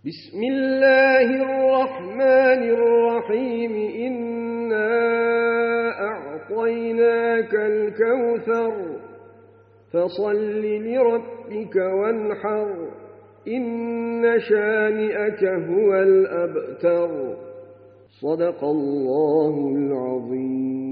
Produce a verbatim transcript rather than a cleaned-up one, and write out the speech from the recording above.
بسم الله الرحمن الرحيم إنا أعطيناك الكوثر فصل لربك وانحر إن شانئك هو الأبتر صدق الله العظيم.